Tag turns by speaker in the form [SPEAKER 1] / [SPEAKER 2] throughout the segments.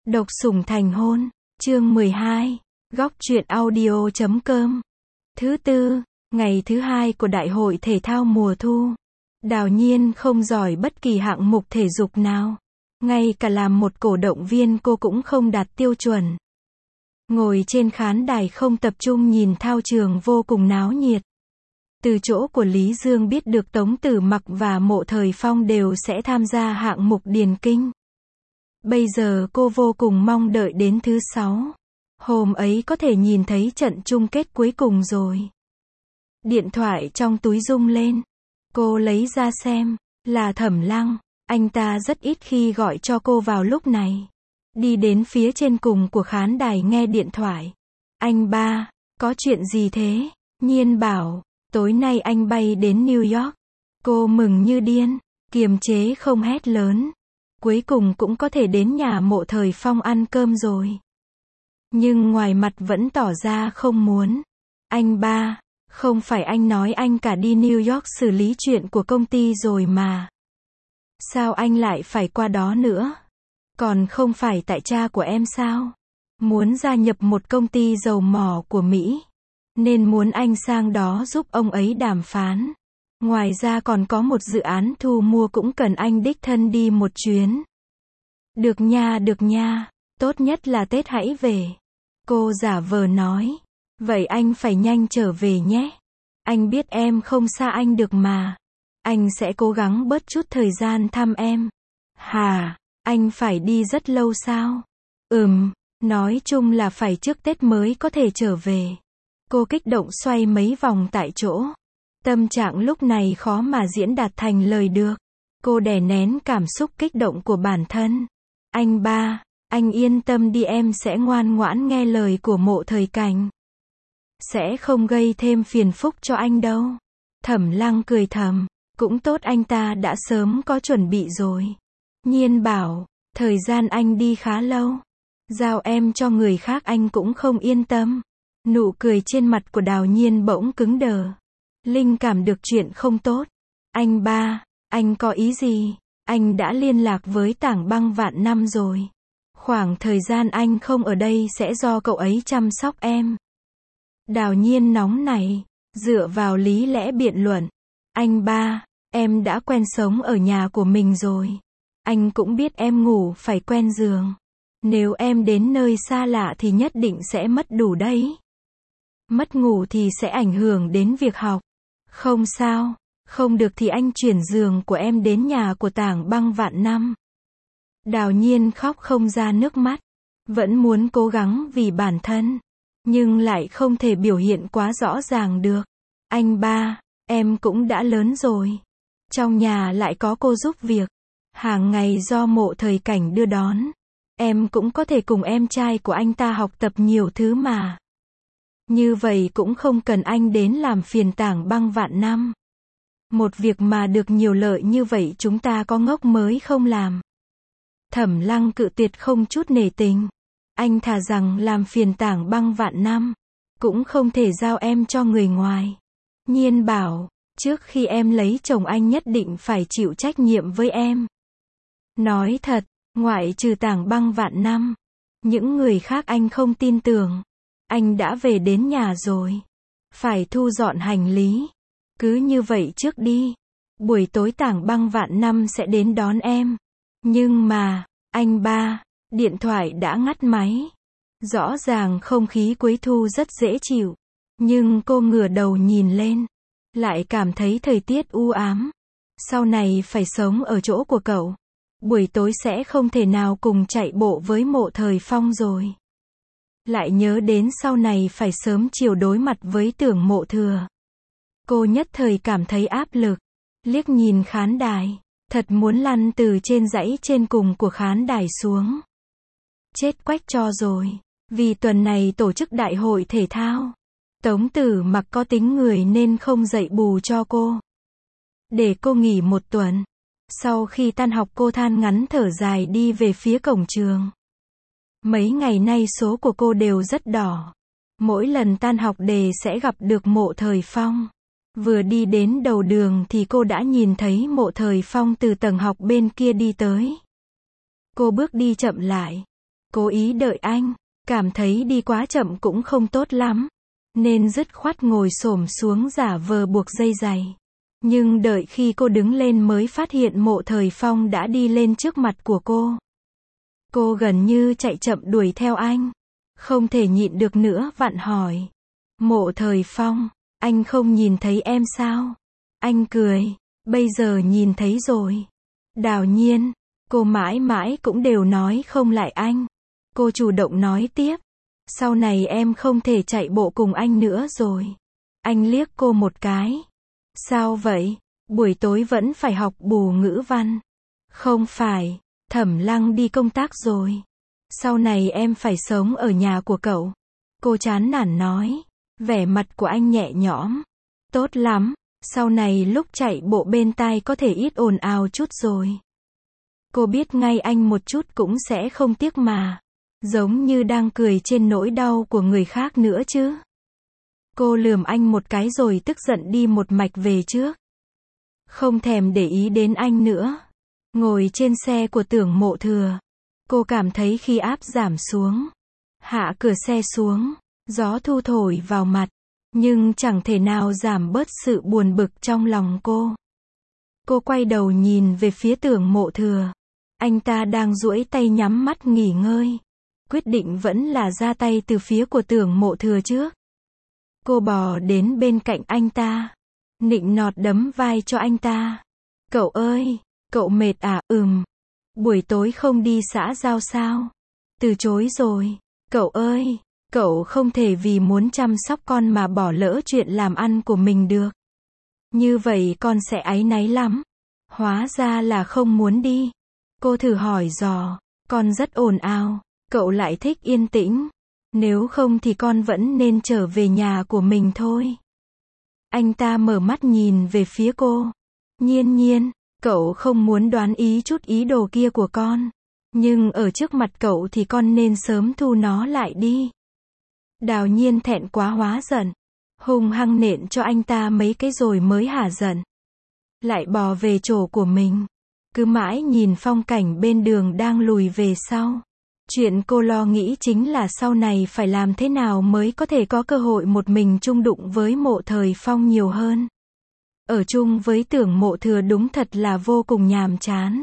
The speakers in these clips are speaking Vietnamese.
[SPEAKER 1] Độc sủng thành hôn, chương 12, góc truyện audio.com. Thứ tư, ngày thứ hai của Đại hội Thể thao mùa thu. Đào Nhiên không giỏi bất kỳ hạng mục thể dục nào. Ngay cả làm một cổ động viên cô cũng không đạt tiêu chuẩn. Ngồi trên khán đài không tập trung nhìn thao trường vô cùng náo nhiệt. Từ chỗ của Lý Dương biết được Tống Tử Mặc và Mộ Thời Phong đều sẽ tham gia hạng mục điền kinh. Bây giờ cô vô cùng mong đợi đến thứ 6. Hôm ấy có thể nhìn thấy trận chung kết cuối cùng rồi. Điện thoại trong túi rung lên. Cô lấy ra xem, là Thẩm Lăng. Anh ta rất ít khi gọi cho cô vào lúc này. Đi đến phía trên cùng của khán đài nghe điện thoại. Anh ba, có chuyện gì thế? Nhiên bảo, tối nay anh bay đến New York. Cô mừng như điên, kiềm chế không hét lớn. Cuối cùng cũng có thể đến nhà Mộ Thời Phong ăn cơm rồi. Nhưng ngoài mặt vẫn tỏ ra không muốn. Anh ba, không phải anh nói anh cả đi New York xử lý chuyện của công ty rồi mà. Sao anh lại phải qua đó nữa? Còn không phải tại cha của em sao? Muốn gia nhập một công ty dầu mỏ của Mỹ. Nên muốn anh sang đó giúp ông ấy đàm phán. Ngoài ra còn có một dự án thu mua cũng cần anh đích thân đi một chuyến. Được nha, tốt nhất là Tết hãy về. Cô giả vờ nói. Vậy anh phải nhanh trở về nhé. Anh biết em không xa anh được mà. Anh sẽ cố gắng bớt chút thời gian thăm em. Hà, anh phải đi rất lâu sao? Nói chung là phải trước Tết mới có thể trở về. Cô kích động xoay mấy vòng tại chỗ. Tâm trạng lúc này khó mà diễn đạt thành lời được. Cô đè nén cảm xúc kích động của bản thân. Anh ba, anh yên tâm đi, em sẽ ngoan ngoãn nghe lời của Mộ Thời Cảnh. Sẽ không gây thêm phiền phức cho anh đâu. Thẩm Lăng cười thầm. Cũng tốt, anh ta đã sớm có chuẩn bị rồi. Nhiên bảo, thời gian anh đi khá lâu. Giao em cho người khác anh cũng không yên tâm. Nụ cười trên mặt của Đào Nhiên bỗng cứng đờ. Linh cảm được chuyện không tốt. Anh ba, anh có ý gì? Anh đã liên lạc với Tảng Băng Vạn Năm rồi. Khoảng thời gian anh không ở đây sẽ do cậu ấy chăm sóc em. Đào Nhiên nóng này, dựa vào lý lẽ biện luận. Anh ba, em đã quen sống ở nhà của mình rồi. Anh cũng biết em ngủ phải quen giường. Nếu em đến nơi xa lạ thì nhất định sẽ mất đủ đấy. Mất ngủ thì sẽ ảnh hưởng đến việc học. Không sao, không được thì anh chuyển giường của em đến nhà của Tảng Băng Vạn Năm. Đào Nhiên khóc không ra nước mắt. Vẫn muốn cố gắng vì bản thân. Nhưng lại không thể biểu hiện quá rõ ràng được. Anh ba, em cũng đã lớn rồi. Trong nhà lại có cô giúp việc. Hàng ngày do Mộ Thời Cảnh đưa đón. Em cũng có thể cùng em trai của anh ta học tập nhiều thứ mà. Như vậy cũng không cần anh đến làm phiền Tảng Băng Vạn Năm. Một việc mà được nhiều lợi như vậy chúng ta có ngốc mới không làm. Thẩm Lăng cự tuyệt không chút nể tình. Anh thà rằng làm phiền Tảng Băng Vạn Năm. Cũng không thể giao em cho người ngoài. Nhiên bảo, trước khi em lấy chồng anh nhất định phải chịu trách nhiệm với em. Nói thật, ngoại trừ Tảng Băng Vạn Năm. Những người khác anh không tin tưởng. Anh đã về đến nhà rồi. Phải thu dọn hành lý. Cứ như vậy trước đi. Buổi tối Tảng Băng Vạn Năm sẽ đến đón em. Nhưng mà, anh ba, điện thoại đã ngắt máy. Rõ ràng không khí cuối thu rất dễ chịu. Nhưng cô ngửa đầu nhìn lên. Lại cảm thấy thời tiết u ám. Sau này phải sống ở chỗ của cậu. Buổi tối sẽ không thể nào cùng chạy bộ với Mộ Thời Phong rồi. Lại nhớ đến sau này phải sớm chiều đối mặt với Tưởng Mộ Thừa. Cô nhất thời cảm thấy áp lực. Liếc nhìn khán đài. Thật muốn lăn từ trên dãy trên cùng của khán đài xuống. Chết quách cho rồi. Vì tuần này tổ chức đại hội thể thao. Tống Tử Mặc có tính người nên không dạy bù cho cô. Để cô nghỉ một tuần. Sau khi tan học cô than ngắn thở dài đi về phía cổng trường. Mấy ngày nay số của cô đều rất đỏ. Mỗi lần tan học đề sẽ gặp được Mộ Thời Phong. Vừa đi đến đầu đường thì cô đã nhìn thấy Mộ Thời Phong từ tầng học bên kia đi tới. Cô bước đi chậm lại. Cố ý đợi anh, cảm thấy đi quá chậm cũng không tốt lắm, nên dứt khoát ngồi xổm xuống giả vờ buộc dây giày. Nhưng đợi khi cô đứng lên mới phát hiện Mộ Thời Phong đã đi lên trước mặt của cô. Cô gần như chạy chậm đuổi theo anh. Không thể nhịn được nữa vặn hỏi. Mộ Thời Phong, anh không nhìn thấy em sao? Anh cười, bây giờ nhìn thấy rồi. Đào Nhiên, cô mãi mãi cũng đều nói không lại anh. Cô chủ động nói tiếp. Sau này em không thể chạy bộ cùng anh nữa rồi. Anh liếc cô một cái. Sao vậy? Buổi tối vẫn phải học bù ngữ văn. Không phải, Thẩm Lăng đi công tác rồi. Sau này em phải sống ở nhà của cậu. Cô chán nản nói. Vẻ mặt của anh nhẹ nhõm. Tốt lắm, sau này lúc chạy bộ bên tai có thể ít ồn ào chút rồi. Cô biết ngay anh một chút cũng sẽ không tiếc mà. Giống như đang cười trên nỗi đau của người khác nữa chứ. Cô lườm anh một cái rồi tức giận đi một mạch về trước. Không thèm để ý đến anh nữa. Ngồi trên xe của Tưởng Mộ Thừa. Cô cảm thấy khí áp giảm xuống. Hạ cửa xe xuống. Gió thu thổi vào mặt. Nhưng chẳng thể nào giảm bớt sự buồn bực trong lòng cô. Cô quay đầu nhìn về phía Tưởng Mộ Thừa. Anh ta đang duỗi tay nhắm mắt nghỉ ngơi. Quyết định vẫn là ra tay từ phía của Tưởng Mộ Thừa trước. Cô bò đến bên cạnh anh ta. Nịnh nọt đấm vai cho anh ta. Cậu ơi, cậu mệt à? Buổi tối không đi xã giao sao? Từ chối rồi. Cậu ơi, cậu không thể vì muốn chăm sóc con mà bỏ lỡ chuyện làm ăn của mình được. Như vậy con sẽ áy náy lắm. Hóa ra là không muốn đi. Cô thử hỏi dò. Con rất ồn ào. Cậu lại thích yên tĩnh. Nếu không thì con vẫn nên trở về nhà của mình thôi. Anh ta mở mắt nhìn về phía cô. Nhiên Nhiên, cậu không muốn đoán chút ý đồ kia của con. Nhưng ở trước mặt cậu thì con nên sớm thu nó lại đi. Đào Nhiên thẹn quá hóa giận. Hung hăng nện cho anh ta mấy cái rồi mới hả giận. Lại bò về chỗ của mình. Cứ mãi nhìn phong cảnh bên đường đang lùi về sau. Chuyện cô lo nghĩ chính là sau này phải làm thế nào mới có thể có cơ hội một mình chung đụng với Mộ Thời Phong nhiều hơn. Ở chung với Tưởng Mộ Thừa đúng thật là vô cùng nhàm chán.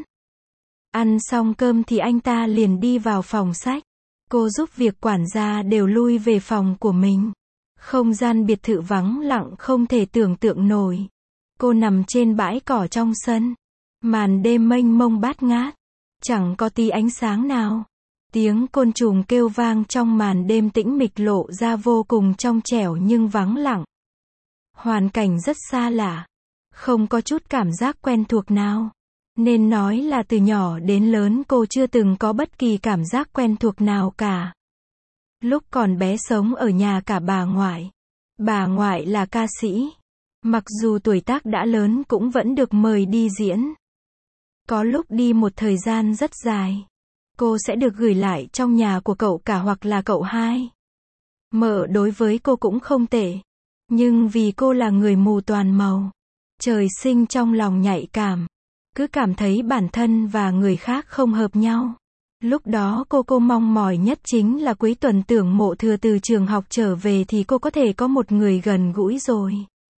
[SPEAKER 1] Ăn xong cơm thì anh ta liền đi vào phòng sách. Cô giúp việc quản gia đều lui về phòng của mình. Không gian biệt thự vắng lặng không thể tưởng tượng nổi. Cô nằm trên bãi cỏ trong sân. Màn đêm mênh mông bát ngát. Chẳng có tí ánh sáng nào. Tiếng côn trùng kêu vang trong màn đêm tĩnh mịch lộ ra vô cùng trong trẻo nhưng vắng lặng. Hoàn cảnh rất xa lạ. Không có chút cảm giác quen thuộc nào. Nên nói là từ nhỏ đến lớn cô chưa từng có bất kỳ cảm giác quen thuộc nào cả. Lúc còn bé sống ở nhà cả bà ngoại. Bà ngoại là ca sĩ. Mặc dù tuổi tác đã lớn cũng vẫn được mời đi diễn. Có lúc đi một thời gian rất dài. Cô sẽ được gửi lại trong nhà của cậu cả hoặc là cậu hai. Mợ đối với cô cũng không tệ. Nhưng vì cô là người mù toàn màu. Trời sinh trong lòng nhạy cảm. Cứ cảm thấy bản thân và người khác không hợp nhau. Lúc đó cô mong mỏi nhất chính là cuối tuần Tưởng Mộ Thừa từ trường học trở về thì cô có thể có một người gần gũi rồi.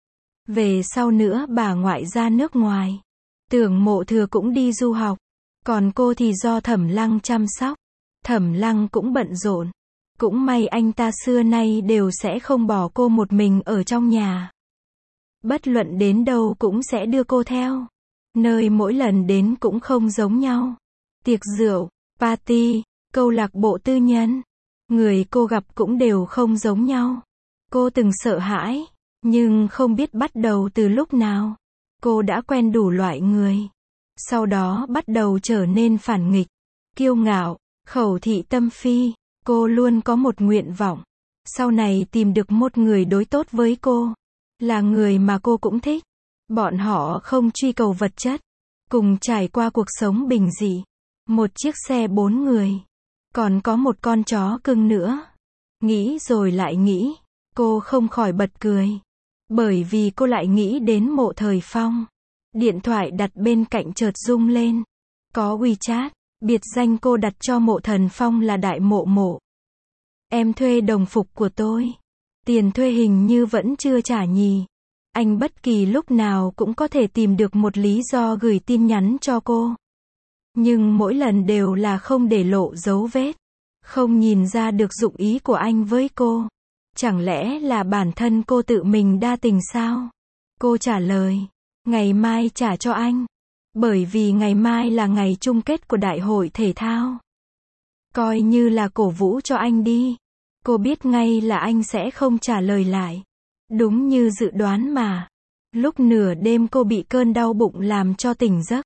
[SPEAKER 1] Về sau nữa bà ngoại ra nước ngoài. Tưởng Mộ Thừa cũng đi du học. Còn cô thì do Thẩm Lăng chăm sóc. Thẩm Lăng cũng bận rộn. Cũng may anh ta xưa nay đều sẽ không bỏ cô một mình ở trong nhà. Bất luận đến đâu cũng sẽ đưa cô theo. Nơi mỗi lần đến cũng không giống nhau. Tiệc rượu, party, câu lạc bộ tư nhân. Người cô gặp cũng đều không giống nhau. Cô từng sợ hãi, nhưng không biết bắt đầu từ lúc nào. Cô đã quen đủ loại người. Sau đó bắt đầu trở nên phản nghịch, kiêu ngạo, khẩu thị tâm phi. Cô luôn có một nguyện vọng. Sau này tìm được một người đối tốt với cô. Là người mà cô cũng thích. Bọn họ không truy cầu vật chất. Cùng trải qua cuộc sống bình dị. Một chiếc xe 4 người. Còn có một con chó cưng nữa. Nghĩ rồi lại nghĩ. Cô không khỏi bật cười. Bởi vì cô lại nghĩ đến Mộ Thời Phong. Điện thoại đặt bên cạnh chợt rung lên. Có WeChat. Biệt danh cô đặt cho Mộ Thần Phong là Đại Mộ Mộ. Em thuê đồng phục của tôi. Tiền thuê hình như vẫn chưa trả nhỉ. Anh bất kỳ lúc nào cũng có thể tìm được một lý do gửi tin nhắn cho cô. Nhưng mỗi lần đều là không để lộ dấu vết. Không nhìn ra được dụng ý của anh với cô. Chẳng lẽ là bản thân cô tự mình đa tình sao? Cô trả lời, ngày mai trả cho anh. Bởi vì ngày mai là ngày chung kết của đại hội thể thao. Coi như là cổ vũ cho anh đi. Cô biết ngay là anh sẽ không trả lời lại. Đúng như dự đoán mà. Lúc nửa đêm cô bị cơn đau bụng làm cho tỉnh giấc.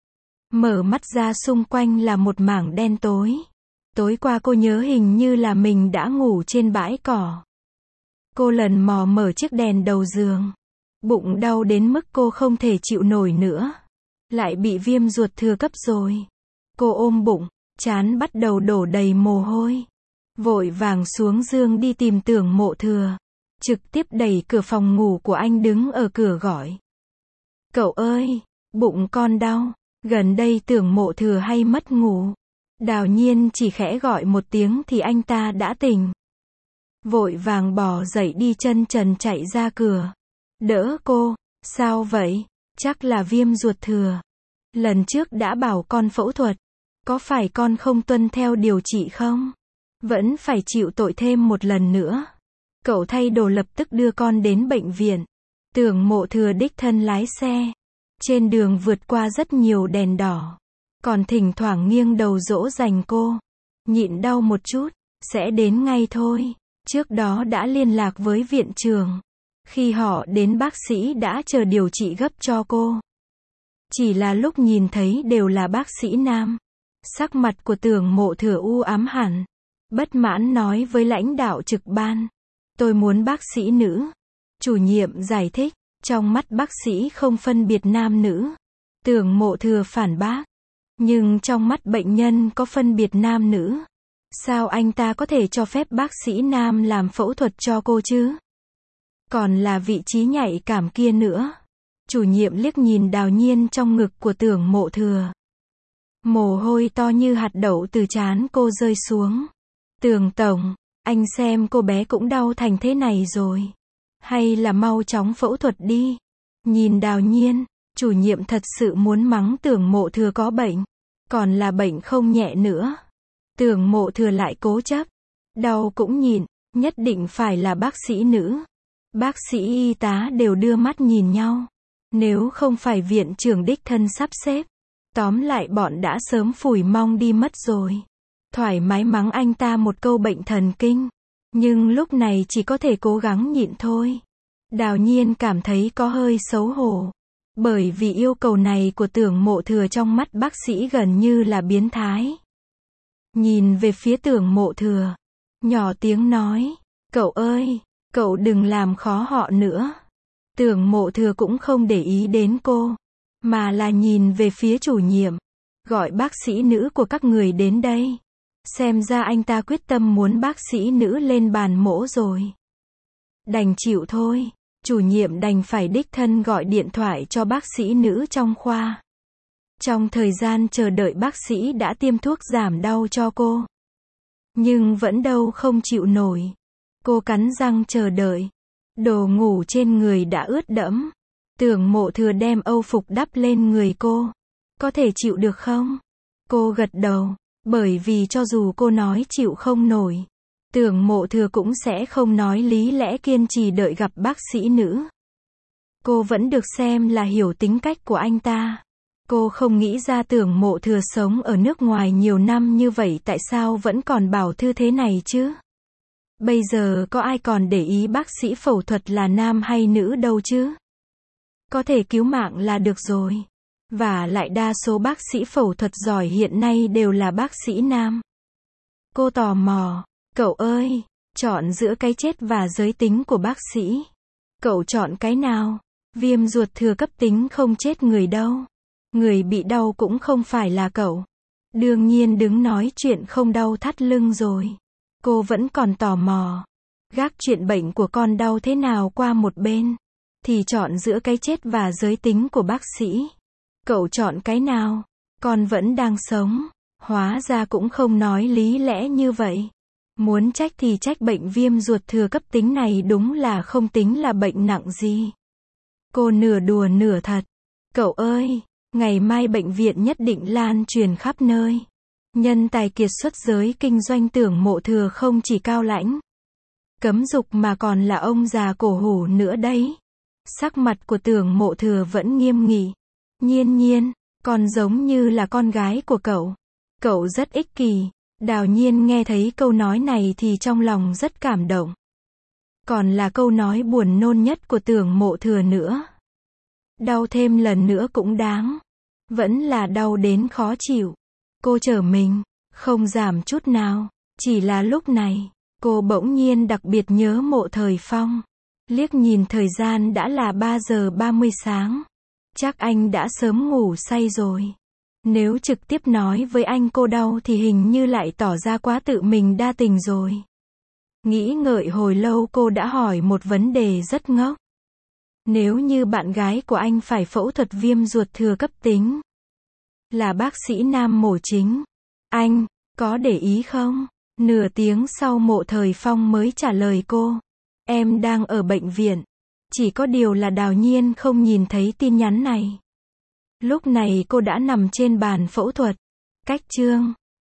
[SPEAKER 1] Mở mắt ra xung quanh là một mảng đen tối. Tối qua cô nhớ hình như là mình đã ngủ trên bãi cỏ. Cô lần mò mở chiếc đèn đầu giường. Bụng đau đến mức cô không thể chịu nổi nữa. Lại bị viêm ruột thừa cấp rồi. Cô ôm bụng, trán bắt đầu đổ đầy mồ hôi. Vội vàng xuống giường đi tìm Tưởng Mộ Thừa. Trực tiếp đẩy cửa phòng ngủ của anh đứng ở cửa gọi. Cậu ơi, bụng con đau. Gần đây Tưởng Mộ Thừa hay mất ngủ. Đào Nhiên chỉ khẽ gọi một tiếng thì anh ta đã tỉnh. Vội vàng bò dậy đi chân trần chạy ra cửa. Đỡ cô, sao vậy? Chắc là viêm ruột thừa. Lần trước đã bảo con phẫu thuật. Có phải con không tuân theo điều trị không? Vẫn phải chịu tội thêm một lần nữa. Cậu thay đồ lập tức đưa con đến bệnh viện. Tưởng Mộ Thừa đích thân lái xe. Trên đường vượt qua rất nhiều đèn đỏ. Còn thỉnh thoảng nghiêng đầu dỗ dành cô. Nhịn đau một chút, sẽ đến ngay thôi. Trước đó đã liên lạc với viện trưởng. Khi họ đến bác sĩ đã chờ điều trị gấp cho cô. Chỉ là lúc nhìn thấy đều là bác sĩ nam. Sắc mặt của Tưởng Mộ Thừa u ám hẳn. Bất mãn nói với lãnh đạo trực ban. Tôi muốn bác sĩ nữ. Chủ nhiệm giải thích, trong mắt bác sĩ không phân biệt nam nữ. Tưởng Mộ Thừa phản bác. Nhưng trong mắt bệnh nhân có phân biệt nam nữ. Sao anh ta có thể cho phép bác sĩ nam làm phẫu thuật cho cô chứ? Còn là vị trí nhạy cảm kia nữa. Chủ nhiệm liếc nhìn Đào Nhiên trong ngực của Tưởng Mộ Thừa. Mồ hôi to như hạt đậu từ trán cô rơi xuống. Tưởng tổng, anh xem cô bé cũng đau thành thế này rồi. Hay là mau chóng phẫu thuật đi. Nhìn Đào Nhiên, chủ nhiệm thật sự muốn mắng Tưởng Mộ Thừa có bệnh. Còn là bệnh không nhẹ nữa. Tưởng Mộ Thừa lại cố chấp. Đau cũng nhịn, nhất định phải là bác sĩ nữ. Bác sĩ y tá đều đưa mắt nhìn nhau. Nếu không phải viện trưởng đích thân sắp xếp. Tóm lại bọn đã sớm phủi mong đi mất rồi. Thoải mái mắng anh ta một câu bệnh thần kinh. Nhưng lúc này chỉ có thể cố gắng nhịn thôi. Đào Nhiên cảm thấy có hơi xấu hổ. Bởi vì yêu cầu này của Tưởng Mộ Thừa trong mắt bác sĩ gần như là biến thái. Nhìn về phía Tưởng Mộ Thừa. Nhỏ tiếng nói. Cậu ơi, cậu đừng làm khó họ nữa. Tưởng Mộ Thừa cũng không để ý đến cô. Mà là nhìn về phía chủ nhiệm. Gọi bác sĩ nữ của các người đến đây. Xem ra anh ta quyết tâm muốn bác sĩ nữ lên bàn mổ rồi. Đành chịu thôi. Chủ nhiệm đành phải đích thân gọi điện thoại cho bác sĩ nữ trong khoa. Trong thời gian chờ đợi bác sĩ đã tiêm thuốc giảm đau cho cô. Nhưng vẫn đâu không chịu nổi. Cô cắn răng chờ đợi. Đồ ngủ trên người đã ướt đẫm. Tưởng Mộ Thừa đem âu phục đắp lên người cô. Có thể chịu được không? Cô gật đầu. Bởi vì cho dù cô nói chịu không nổi. Tưởng Mộ Thừa cũng sẽ không nói lý lẽ kiên trì đợi gặp bác sĩ nữ. Cô vẫn được xem là hiểu tính cách của anh ta. Cô không nghĩ ra Tưởng Mộ Thừa sống ở nước ngoài nhiều năm như vậy tại sao vẫn còn bảo thư thế này chứ? Bây giờ có ai còn để ý bác sĩ phẫu thuật là nam hay nữ đâu chứ? Có thể cứu mạng là được rồi. Và lại đa số bác sĩ phẫu thuật giỏi hiện nay đều là bác sĩ nam. Cô tò mò. Cậu ơi, chọn giữa cái chết và giới tính của bác sĩ. Cậu chọn cái nào? Viêm ruột thừa cấp tính không chết người đâu. Người bị đau cũng không phải là cậu. Đương nhiên đứng nói chuyện không đau thắt lưng rồi. Cô vẫn còn tò mò. Gác chuyện bệnh của con đau thế nào qua một bên. Thì chọn giữa cái chết và giới tính của bác sĩ. Cậu chọn cái nào? Con vẫn đang sống. Hóa ra cũng không nói lý lẽ như vậy. Muốn trách thì trách bệnh viêm ruột thừa cấp tính này đúng là không tính là bệnh nặng gì. Cô nửa đùa nửa thật. Cậu ơi, ngày mai bệnh viện nhất định lan truyền khắp nơi. Nhân tài kiệt xuất giới kinh doanh Tưởng Mộ Thừa không chỉ cao lãnh, cấm dục mà còn là ông già cổ hủ nữa đấy. Sắc mặt của Tưởng Mộ Thừa vẫn nghiêm nghị. Nhiên Nhiên, còn giống như là con gái của cậu. Cậu rất ích kỷ. Đào Nhiên nghe thấy câu nói này thì trong lòng rất cảm động. Còn là câu nói buồn nôn nhất của Tưởng Mộ Thừa nữa. Đau thêm lần nữa cũng đáng. Vẫn là đau đến khó chịu. Cô trở mình, không giảm chút nào. Chỉ là lúc này, cô bỗng nhiên đặc biệt nhớ Mộ Thời Phong. Liếc nhìn thời gian đã là 3 giờ 30 sáng. Chắc anh đã sớm ngủ say rồi. Nếu trực tiếp nói với anh cô đau thì hình như lại tỏ ra quá tự mình đa tình rồi. Nghĩ ngợi hồi lâu cô đã hỏi một vấn đề rất ngốc. Nếu như bạn gái của anh phải phẫu thuật viêm ruột thừa cấp tính, là bác sĩ nam mổ chính, anh có để ý không? Nửa tiếng sau Mộ Thời Phong mới trả lời cô. Em đang ở bệnh viện. Chỉ có điều là Đào Nhiên không nhìn thấy tin nhắn này. Lúc này cô đã nằm trên bàn phẫu thuật. Cách chương